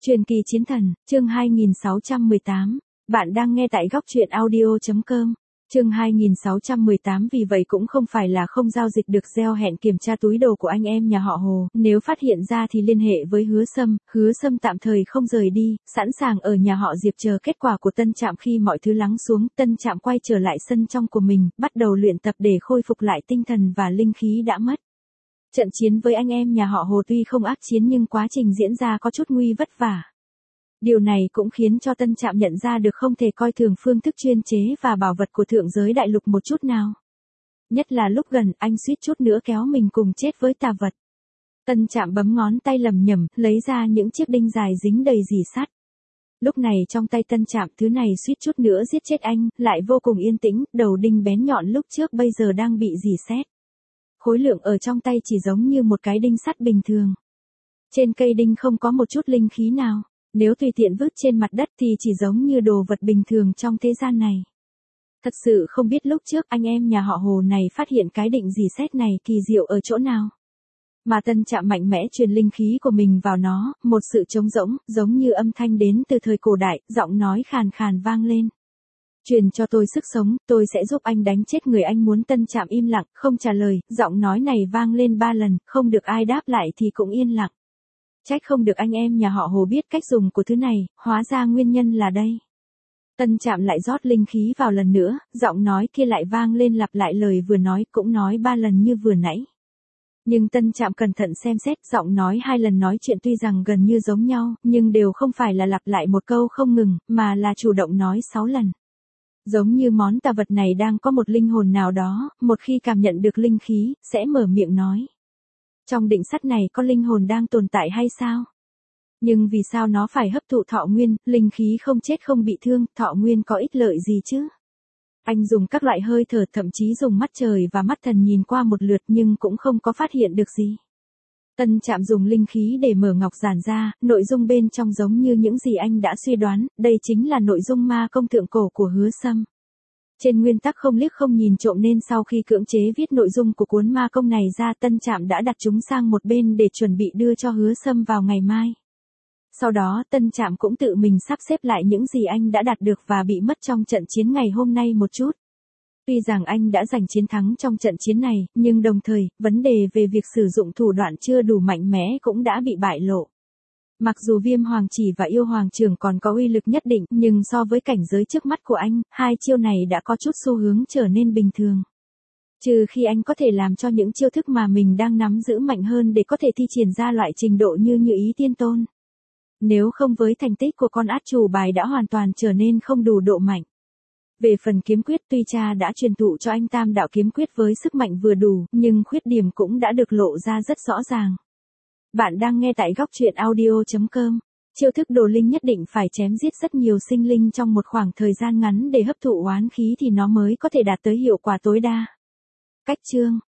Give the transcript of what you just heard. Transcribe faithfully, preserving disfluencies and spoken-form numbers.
Truyền kỳ chiến thần, chương hai nghìn sáu trăm mười tám. Bạn đang nghe tại góc truyện audio chấm com. Chương hai nghìn sáu trăm mười tám. Vì vậy cũng không phải là không giao dịch được gieo hẹn kiểm tra túi đồ của anh em nhà họ Hồ, nếu phát hiện ra thì liên hệ với Hứa Sâm, Hứa Sâm tạm thời không rời đi, sẵn sàng ở nhà họ Diệp chờ kết quả của Tân Trạm. Khi mọi thứ lắng xuống, Tân Trạm quay trở lại sân trong của mình, bắt đầu luyện tập để khôi phục lại tinh thần và linh khí đã mất. Trận chiến với anh em nhà họ Hồ tuy không ác chiến nhưng quá trình diễn ra có chút nguy vất vả. Điều này cũng khiến cho Tân Trạm nhận ra được không thể coi thường phương thức chuyên chế và bảo vật của thượng giới đại lục một chút nào. Nhất là lúc gần, anh suýt chút nữa kéo mình cùng chết với tà vật. Tân Trạm bấm ngón tay lầm nhầm, lấy ra những chiếc đinh dài dính đầy rỉ sắt. Lúc này trong tay Tân Trạm, thứ này suýt chút nữa giết chết anh, lại vô cùng yên tĩnh, đầu đinh bén nhọn lúc trước bây giờ đang bị rỉ sét. Khối lượng ở trong tay chỉ giống như một cái đinh sắt bình thường. Trên cây đinh không có một chút linh khí nào, nếu tùy tiện vứt trên mặt đất thì chỉ giống như đồ vật bình thường trong thế gian này. Thật sự không biết lúc trước anh em nhà họ Hồ này phát hiện cái định rỉ sét này kỳ diệu ở chỗ nào. Mà Tân Trạm mạnh mẽ truyền linh khí của mình vào nó, một sự trống rỗng, giống như âm thanh đến từ thời cổ đại, giọng nói khàn khàn vang lên. Truyền cho tôi sức sống, tôi sẽ giúp anh đánh chết người anh muốn. Tân Trạm im lặng, không trả lời, giọng nói này vang lên ba lần, không được ai đáp lại thì cũng yên lặng. Trách không được anh em nhà họ Hồ biết cách dùng của thứ này, hóa ra nguyên nhân là đây. Tân Trạm lại rót linh khí vào lần nữa, giọng nói kia lại vang lên lặp lại lời vừa nói, cũng nói ba lần như vừa nãy. Nhưng Tân Trạm cẩn thận xem xét, giọng nói hai lần nói chuyện tuy rằng gần như giống nhau, nhưng đều không phải là lặp lại một câu không ngừng, mà là chủ động nói sáu lần. Giống như món tà vật này đang có một linh hồn nào đó, một khi cảm nhận được linh khí, sẽ mở miệng nói. Trong định sắt này có linh hồn đang tồn tại hay sao? Nhưng vì sao nó phải hấp thụ thọ nguyên, linh khí không chết không bị thương, thọ nguyên có ích lợi gì chứ? Anh dùng các loại hơi thở, thậm chí dùng mắt trời và mắt thần nhìn qua một lượt nhưng cũng không có phát hiện được gì. Tân Trạm dùng linh khí để mở ngọc giản ra, nội dung bên trong giống như những gì anh đã suy đoán, đây chính là nội dung ma công thượng cổ của Hứa Sâm. Trên nguyên tắc không liếc không nhìn trộm nên sau khi cưỡng chế viết nội dung của cuốn ma công này ra, Tân Trạm đã đặt chúng sang một bên để chuẩn bị đưa cho Hứa Sâm vào ngày mai. Sau đó Tân Trạm cũng tự mình sắp xếp lại những gì anh đã đạt được và bị mất trong trận chiến ngày hôm nay một chút. Tuy rằng anh đã giành chiến thắng trong trận chiến này, nhưng đồng thời, vấn đề về việc sử dụng thủ đoạn chưa đủ mạnh mẽ cũng đã bị bại lộ. Mặc dù Viêm Hoàng Chỉ và Yêu Hoàng Trường còn có uy lực nhất định, nhưng so với cảnh giới trước mắt của anh, hai chiêu này đã có chút xu hướng trở nên bình thường. Trừ khi anh có thể làm cho những chiêu thức mà mình đang nắm giữ mạnh hơn để có thể thi triển ra loại trình độ như Như Ý Tiên Tôn. Nếu không với thành tích của con át chủ bài đã hoàn toàn trở nên không đủ độ mạnh. Về phần kiếm quyết, tuy cha đã truyền thụ cho anh tam đạo kiếm quyết với sức mạnh vừa đủ, nhưng khuyết điểm cũng đã được lộ ra rất rõ ràng. Bạn đang nghe tại góc truyện audio chấm com. Chiêu thức đồ linh nhất định phải chém giết rất nhiều sinh linh trong một khoảng thời gian ngắn để hấp thụ oán khí thì nó mới có thể đạt tới hiệu quả tối đa. Cách chương,